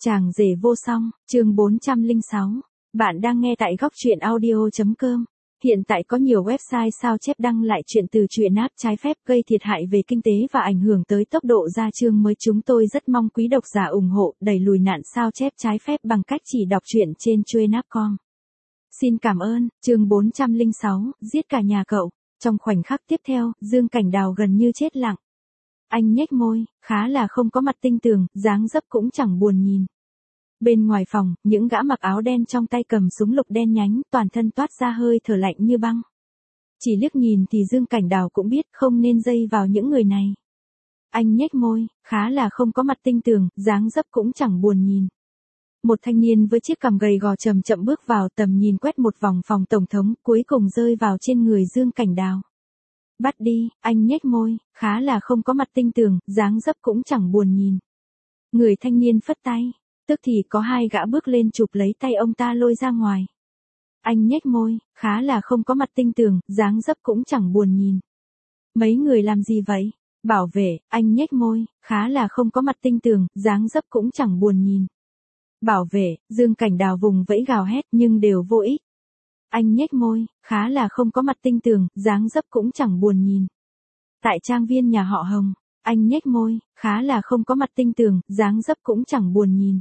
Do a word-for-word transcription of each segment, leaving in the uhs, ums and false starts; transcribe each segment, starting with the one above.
Chàng rể vô song, chương bốn trăm lẻ sáu. Bạn đang nghe tại góc truyện audio.com. Hiện tại có nhiều website sao chép đăng lại chuyện từ truyện áp trái phép gây thiệt hại về kinh tế và ảnh hưởng tới tốc độ ra chương mới. Chúng tôi rất mong quý độc giả ủng hộ đẩy lùi nạn sao chép trái phép bằng cách chỉ đọc truyện trên truyện áp chấm com. Xin cảm ơn. Chương bốn trăm lẻ sáu, giết cả nhà cậu. Trong khoảnh khắc tiếp theo, Dương Cảnh Đào gần như chết lặng. Anh nhếch môi, khá là không có mặt tinh tường, dáng dấp cũng chẳng buồn nhìn. Bên ngoài phòng, những gã mặc áo đen trong tay cầm súng lục đen nhánh, toàn thân toát ra hơi thở lạnh như băng. Chỉ liếc nhìn thì Dương Cảnh Đào cũng biết không nên dây vào những người này. Anh nhếch môi, khá là không có mặt tinh tường, dáng dấp cũng chẳng buồn nhìn. Một thanh niên với chiếc cằm gầy gò chậm chậm bước vào, tầm nhìn quét một vòng phòng tổng thống, cuối cùng rơi vào trên người Dương Cảnh Đào. Bắt đi, anh nhếch môi, khá là không có mặt tinh tường, dáng dấp cũng chẳng buồn nhìn. Người thanh niên phất tay, tức thì có hai gã bước lên chụp lấy tay ông ta lôi ra ngoài. Anh nhếch môi, khá là không có mặt tinh tường, dáng dấp cũng chẳng buồn nhìn. Mấy người làm gì vậy? Bảo vệ, anh nhếch môi, khá là không có mặt tinh tường, dáng dấp cũng chẳng buồn nhìn. Bảo vệ, Dương Cảnh Đào vùng vẫy gào hét nhưng đều vô ích. Anh nhếch môi, khá là không có mặt tinh tường, dáng dấp cũng chẳng buồn nhìn. Tại trang viên nhà họ Hồng, anh nhếch môi, khá là không có mặt tinh tường, dáng dấp cũng chẳng buồn nhìn.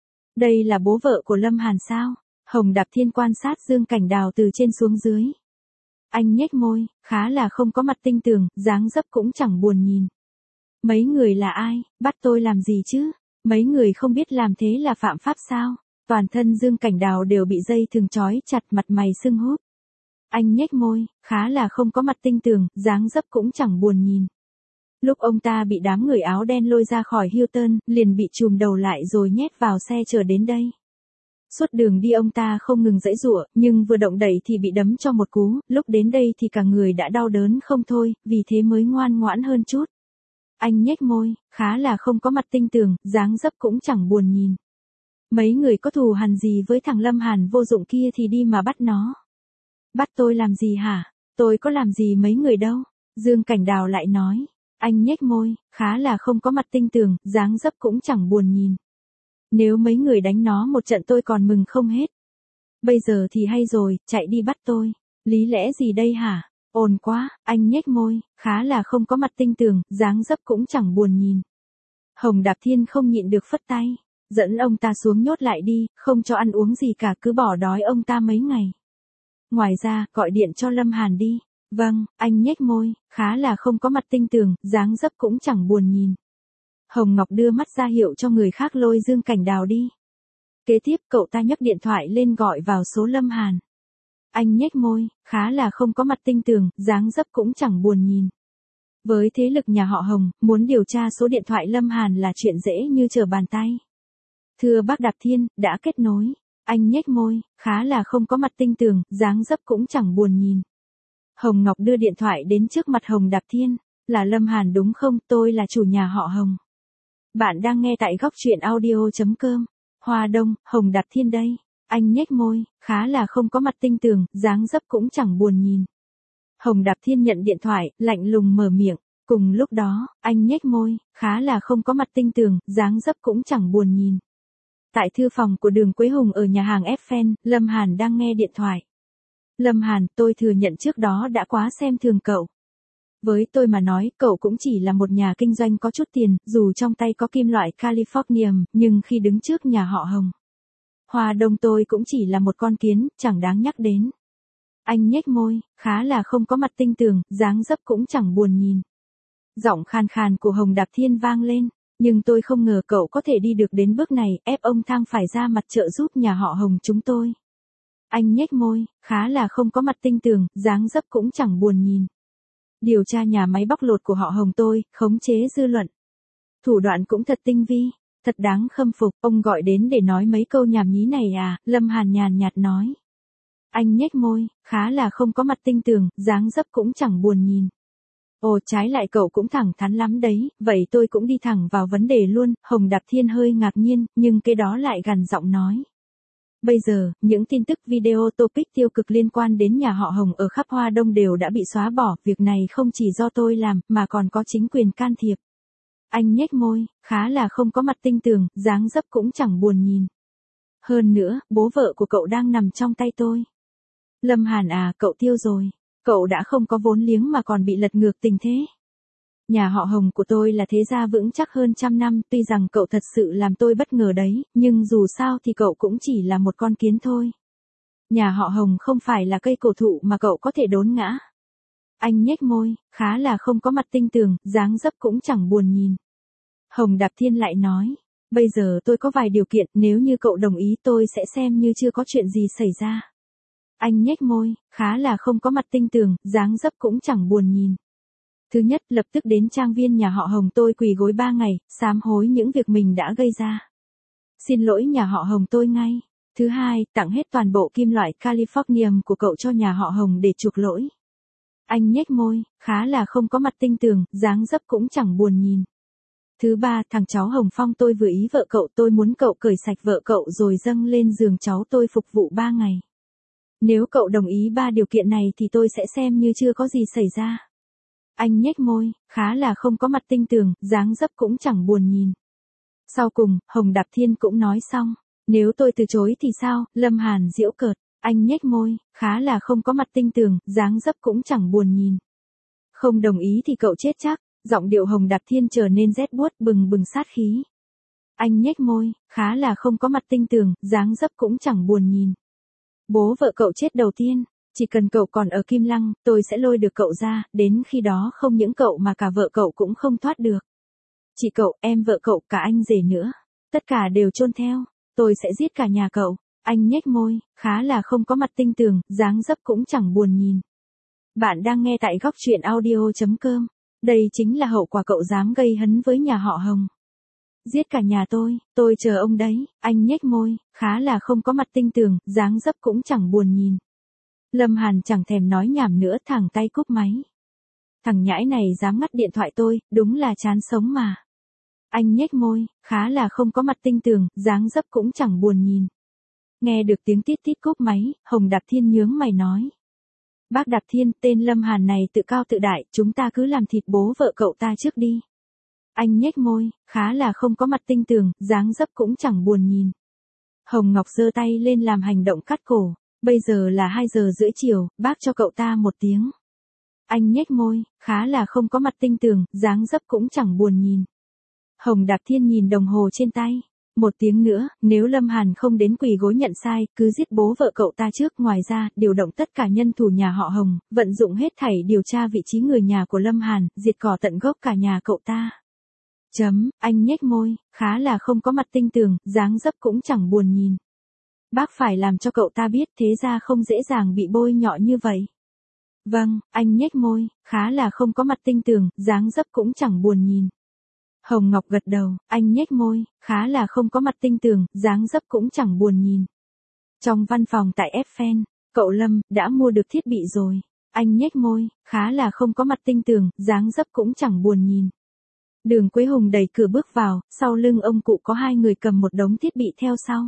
Đây là bố vợ của Lâm Hàn sao? Hồng Đạp Thiên quan sát Dương Cảnh Đào từ trên xuống dưới. Anh nhếch môi, khá là không có mặt tinh tường, dáng dấp cũng chẳng buồn nhìn. Mấy người là ai, bắt tôi làm gì chứ? Mấy người không biết làm thế là phạm pháp sao? Toàn thân Dương Cảnh Đào đều bị dây thừng trói chặt, mặt mày sưng húp. Anh nhếch môi, khá là không có mặt tinh tường, dáng dấp cũng chẳng buồn nhìn. Lúc ông ta bị đám người áo đen lôi ra khỏi Hilton, liền bị trùm đầu lại rồi nhét vào xe chờ đến đây. Suốt đường đi ông ta không ngừng giãy giụa, nhưng vừa động đậy thì bị đấm cho một cú, lúc đến đây thì cả người đã đau đớn không thôi, vì thế mới ngoan ngoãn hơn chút. Anh nhếch môi, khá là không có mặt tinh tường, dáng dấp cũng chẳng buồn nhìn. Mấy người có thù hằn gì với thằng Lâm Hàn vô dụng kia thì đi mà bắt nó. Bắt tôi làm gì hả? Tôi có làm gì mấy người đâu. Dương Cảnh Đào lại nói. Anh nhếch môi, khá là không có mặt tinh tường, dáng dấp cũng chẳng buồn nhìn. Nếu mấy người đánh nó một trận tôi còn mừng không hết. Bây giờ thì hay rồi, chạy đi bắt tôi. Lý lẽ gì đây hả? Ồn quá, anh nhếch môi, khá là không có mặt tinh tường, dáng dấp cũng chẳng buồn nhìn. Hồng Đạp Thiên không nhịn được phất tay. Dẫn ông ta xuống nhốt lại đi, không cho ăn uống gì cả, cứ bỏ đói ông ta mấy ngày. Ngoài ra, gọi điện cho Lâm Hàn đi. Vâng, anh nhếch môi, khá là không có mặt tinh tường, dáng dấp cũng chẳng buồn nhìn. Hồng Ngọc đưa mắt ra hiệu cho người khác lôi Dương Cảnh Đào đi. Kế tiếp cậu ta nhấc điện thoại lên gọi vào số Lâm Hàn. Anh nhếch môi, khá là không có mặt tinh tường, dáng dấp cũng chẳng buồn nhìn. Với thế lực nhà họ Hồng, muốn điều tra số điện thoại Lâm Hàn là chuyện dễ như trở bàn tay. Thưa bác Đạp Thiên, đã kết nối. Anh nhếch môi, khá là không có mặt tinh tường, dáng dấp cũng chẳng buồn nhìn. Hồng Ngọc đưa điện thoại đến trước mặt Hồng Đạp Thiên. Là Lâm Hàn đúng không? Tôi là chủ nhà họ Hồng. Bạn đang nghe tại góc truyện audio.com. Hoa Đông, Hồng Đạp Thiên đây. Anh nhếch môi, khá là không có mặt tinh tường, dáng dấp cũng chẳng buồn nhìn. Hồng Đạp Thiên nhận điện thoại, lạnh lùng mở miệng. Cùng lúc đó, anh nhếch môi, khá là không có mặt tinh tường, dáng dấp cũng chẳng buồn nhìn. Tại thư phòng của Đường Quế Hùng ở nhà hàng Eiffel, Lâm Hàn đang nghe điện thoại. Lâm Hàn, tôi thừa nhận trước đó đã quá xem thường cậu. Với tôi mà nói, cậu cũng chỉ là một nhà kinh doanh có chút tiền, dù trong tay có kim loại Californium, nhưng khi đứng trước nhà họ Hồng. Hoa Đông tôi cũng chỉ là một con kiến, chẳng đáng nhắc đến. Anh nhếch môi, khá là không có mặt tinh tường, dáng dấp cũng chẳng buồn nhìn. Giọng khàn khàn của Hồng Đạp Thiên vang lên. Nhưng tôi không ngờ cậu có thể đi được đến bước này, ép ông Thang phải ra mặt trợ giúp nhà họ Hồng chúng tôi. Anh nhếch môi, khá là không có mặt tinh tường, dáng dấp cũng chẳng buồn nhìn. Điều tra nhà máy bóc lột của họ Hồng tôi, khống chế dư luận. Thủ đoạn cũng thật tinh vi, thật đáng khâm phục. Ông gọi đến để nói mấy câu nhảm nhí này à? Lâm Hàn nhàn nhạt nói. Anh nhếch môi, khá là không có mặt tinh tường, dáng dấp cũng chẳng buồn nhìn. Ồ, trái lại cậu cũng thẳng thắn lắm đấy, vậy tôi cũng đi thẳng vào vấn đề luôn. Hồng Đạp Thiên hơi ngạc nhiên, nhưng cái đó lại gằn giọng nói. Bây giờ, những tin tức video topic tiêu cực liên quan đến nhà họ Hồng ở khắp Hoa Đông đều đã bị xóa bỏ, việc này không chỉ do tôi làm, mà còn có chính quyền can thiệp. Anh nhếch môi, khá là không có mặt tinh tường, dáng dấp cũng chẳng buồn nhìn. Hơn nữa, bố vợ của cậu đang nằm trong tay tôi. Lâm Hàn à, cậu tiêu rồi. Cậu đã không có vốn liếng mà còn bị lật ngược tình thế. Nhà họ Hồng của tôi là thế gia vững chắc hơn trăm năm, tuy rằng cậu thật sự làm tôi bất ngờ đấy, nhưng dù sao thì cậu cũng chỉ là một con kiến thôi. Nhà họ Hồng không phải là cây cổ thụ mà cậu có thể đốn ngã. Anh nhếch môi, khá là không có mặt tinh tường, dáng dấp cũng chẳng buồn nhìn. Hồng Đạp Thiên lại nói, bây giờ tôi có vài điều kiện, nếu như cậu đồng ý tôi sẽ xem như chưa có chuyện gì xảy ra. Anh nhếch môi, khá là không có mặt tinh tường, dáng dấp cũng chẳng buồn nhìn. Thứ nhất, lập tức đến trang viên nhà họ Hồng tôi quỳ gối ba ngày, sám hối những việc mình đã gây ra. Xin lỗi nhà họ Hồng tôi ngay. Thứ hai, tặng hết toàn bộ kim loại Californium của cậu cho nhà họ Hồng để chuộc lỗi. Anh nhếch môi, khá là không có mặt tinh tường, dáng dấp cũng chẳng buồn nhìn. Thứ ba, thằng cháu Hồng Phong tôi vừa ý vợ cậu, tôi muốn cậu cởi sạch vợ cậu rồi dâng lên giường cháu tôi phục vụ ba ngày. Nếu cậu đồng ý ba điều kiện này thì tôi sẽ xem như chưa có gì xảy ra. Anh nhếch môi, khá là không có mặt tinh tường, dáng dấp cũng chẳng buồn nhìn. Sau cùng, Hồng Đạp Thiên cũng nói xong. Nếu tôi từ chối thì sao? Lâm Hàn giễu cợt. Anh nhếch môi, khá là không có mặt tinh tường, dáng dấp cũng chẳng buồn nhìn. Không đồng ý thì cậu chết chắc. Giọng điệu Hồng Đạp Thiên trở nên rét buốt, bừng bừng sát khí. Anh nhếch môi, khá là không có mặt tinh tường, dáng dấp cũng chẳng buồn nhìn. Bố vợ cậu chết đầu tiên. Chỉ cần cậu còn ở Kim Lăng, tôi sẽ lôi được cậu ra, đến khi đó không những cậu mà cả vợ cậu cũng không thoát được. Chị cậu, em vợ cậu, cả anh rể nữa. Tất cả đều chôn theo. Tôi sẽ giết cả nhà cậu. Anh nhếch môi, khá là không có mặt tinh tường, dáng dấp cũng chẳng buồn nhìn. Bạn đang nghe tại góc truyện audio chấm com. Đây chính là hậu quả cậu dám gây hấn với nhà họ Hồng. Giết cả nhà tôi, tôi chờ ông đấy. Anh nhếch môi, khá là không có mặt tinh tường, dáng dấp cũng chẳng buồn nhìn. Lâm Hàn chẳng thèm nói nhảm nữa, thẳng tay cúp máy. Thằng nhãi này dám ngắt điện thoại tôi, đúng là chán sống mà. Anh nhếch môi, khá là không có mặt tinh tường, dáng dấp cũng chẳng buồn nhìn. Nghe được tiếng tít tít cúp máy, Hồng Đạp Thiên nhướng mày nói. Bác Đạp Thiên, tên Lâm Hàn này tự cao tự đại, chúng ta cứ làm thịt bố vợ cậu ta trước đi. Anh nhếch môi, khá là không có mặt tinh tường, dáng dấp cũng chẳng buồn nhìn. Hồng Ngọc giơ tay lên làm hành động cắt cổ. Bây giờ là hai giờ rưỡi chiều, bác cho cậu ta một tiếng. Anh nhếch môi, khá là không có mặt tinh tường, dáng dấp cũng chẳng buồn nhìn. Hồng Đạp Thiên nhìn đồng hồ trên tay. Một tiếng nữa, nếu Lâm Hàn không đến quỳ gối nhận sai, cứ giết bố vợ cậu ta trước. Ngoài ra, điều động tất cả nhân thủ nhà họ Hồng, vận dụng hết thảy điều tra vị trí người nhà của Lâm Hàn, diệt cỏ tận gốc cả nhà cậu ta. Chấm, anh nhếch môi, khá là không có mặt tinh tường, dáng dấp cũng chẳng buồn nhìn. Bác phải làm cho cậu ta biết thế ra không dễ dàng bị bôi nhọ như vậy. Vâng, anh nhếch môi, khá là không có mặt tinh tường, dáng dấp cũng chẳng buồn nhìn. Hồng Ngọc gật đầu, anh nhếch môi, khá là không có mặt tinh tường, dáng dấp cũng chẳng buồn nhìn. Trong văn phòng tại Eiffel, cậu Lâm, đã mua được thiết bị rồi. Anh nhếch môi, khá là không có mặt tinh tường, dáng dấp cũng chẳng buồn nhìn. Đường Quế Hùng đẩy cửa bước vào, sau lưng ông cụ có hai người cầm một đống thiết bị theo sau.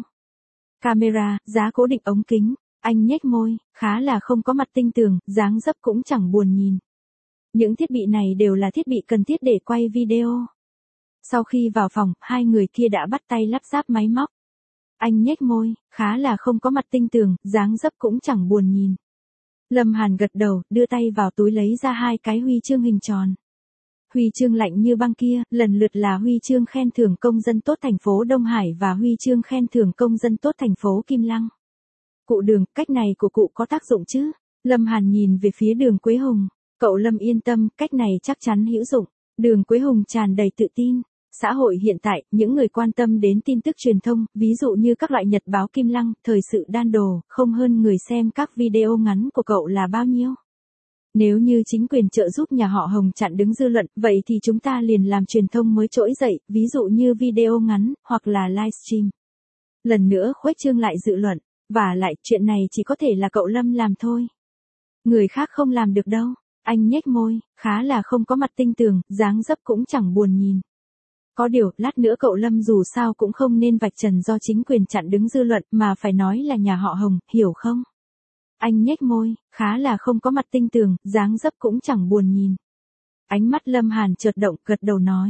Camera, giá cố định ống kính. Anh nhếch môi, khá là không có mặt tinh tường, dáng dấp cũng chẳng buồn nhìn. Những thiết bị này đều là thiết bị cần thiết để quay video. Sau khi vào phòng, hai người kia đã bắt tay lắp ráp máy móc. Anh nhếch môi, khá là không có mặt tinh tường, dáng dấp cũng chẳng buồn nhìn. Lâm Hàn gật đầu, đưa tay vào túi lấy ra hai cái huy chương hình tròn. Huy chương lạnh như băng kia, lần lượt là huy chương khen thưởng công dân tốt thành phố Đông Hải và huy chương khen thưởng công dân tốt thành phố Kim Lăng. Cụ Đường, cách này của cụ có tác dụng chứ? Lâm Hàn nhìn về phía Đường Quế Hùng. Cậu Lâm yên tâm, cách này chắc chắn hữu dụng. Đường Quế Hùng tràn đầy tự tin. Xã hội hiện tại, những người quan tâm đến tin tức truyền thông, ví dụ như các loại nhật báo Kim Lăng, thời sự đan đồ, không hơn người xem các video ngắn của cậu là bao nhiêu. Nếu như chính quyền trợ giúp nhà họ Hồng chặn đứng dư luận, vậy thì chúng ta liền làm truyền thông mới trỗi dậy, ví dụ như video ngắn, hoặc là livestream. Lần nữa khuếch trương lại dự luận, và lại chuyện này chỉ có thể là cậu Lâm làm thôi. Người khác không làm được đâu. Anh nhếch môi, khá là không có mặt tinh tường, dáng dấp cũng chẳng buồn nhìn. Có điều, lát nữa cậu Lâm dù sao cũng không nên vạch trần do chính quyền chặn đứng dư luận, mà phải nói là nhà họ Hồng, hiểu không? Anh nhếch môi, khá là không có mặt tinh tường, dáng dấp cũng chẳng buồn nhìn. Ánh mắt Lâm Hàn chợt động, gật đầu nói.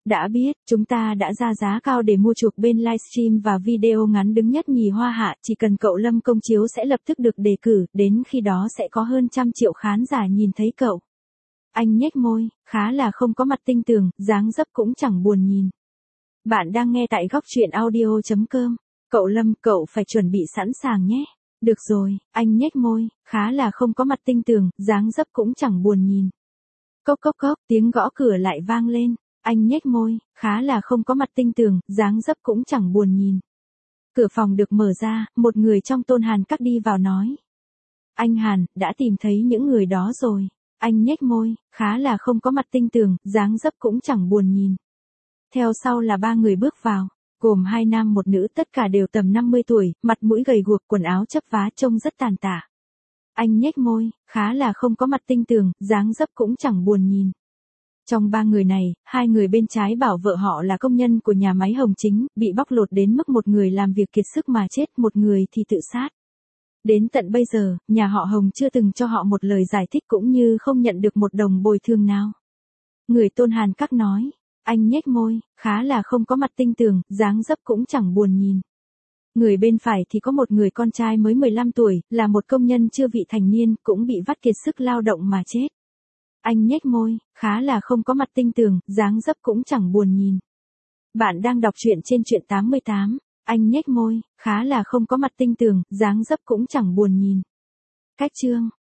Đã biết, chúng ta đã ra giá cao để mua chuộc bên livestream và video ngắn đứng nhất nhì Hoa Hạ, chỉ cần cậu Lâm công chiếu sẽ lập tức được đề cử, đến khi đó sẽ có hơn trăm triệu khán giả nhìn thấy cậu. Anh nhếch môi, khá là không có mặt tinh tường, dáng dấp cũng chẳng buồn nhìn. Bạn đang nghe tại góc truyện audio chấm com. Cậu Lâm, cậu phải chuẩn bị sẵn sàng nhé. Được rồi, anh nhếch môi, khá là không có mặt tinh tường, dáng dấp cũng chẳng buồn nhìn. Cốc cốc cốc, tiếng gõ cửa lại vang lên. Anh nhếch môi, khá là không có mặt tinh tường, dáng dấp cũng chẳng buồn nhìn. Cửa phòng được mở ra, một người trong Tôn Hàn Các đi vào nói. Anh Hàn, đã tìm thấy những người đó rồi. Anh nhếch môi, khá là không có mặt tinh tường, dáng dấp cũng chẳng buồn nhìn. Theo sau là ba người bước vào, gồm hai nam một nữ, tất cả đều tầm năm mươi tuổi, mặt mũi gầy guộc, quần áo chấp vá trông rất tàn tả. Anh nhếch môi, khá là không có mặt tinh tường, dáng dấp cũng chẳng buồn nhìn. Trong ba người này, hai người bên trái bảo vợ họ là công nhân của nhà máy Hồng Chính, bị bóc lột đến mức một người làm việc kiệt sức mà chết, một người thì tự sát. Đến tận bây giờ, nhà họ Hồng chưa từng cho họ một lời giải thích cũng như không nhận được một đồng bồi thường nào. Người Tôn Hàn Các nói, anh nhếch môi, khá là không có mặt tinh tường, dáng dấp cũng chẳng buồn nhìn. Người bên phải thì có một người con trai mới mười lăm tuổi, là một công nhân chưa vị thành niên, cũng bị vắt kiệt sức lao động mà chết. Anh nhếch môi, khá là không có mặt tinh tường, dáng dấp cũng chẳng buồn nhìn. Bạn đang đọc truyện trên truyện tám mươi tám. Anh nhếch môi, khá là không có mặt tinh tường, dáng dấp cũng chẳng buồn nhìn. Cách chương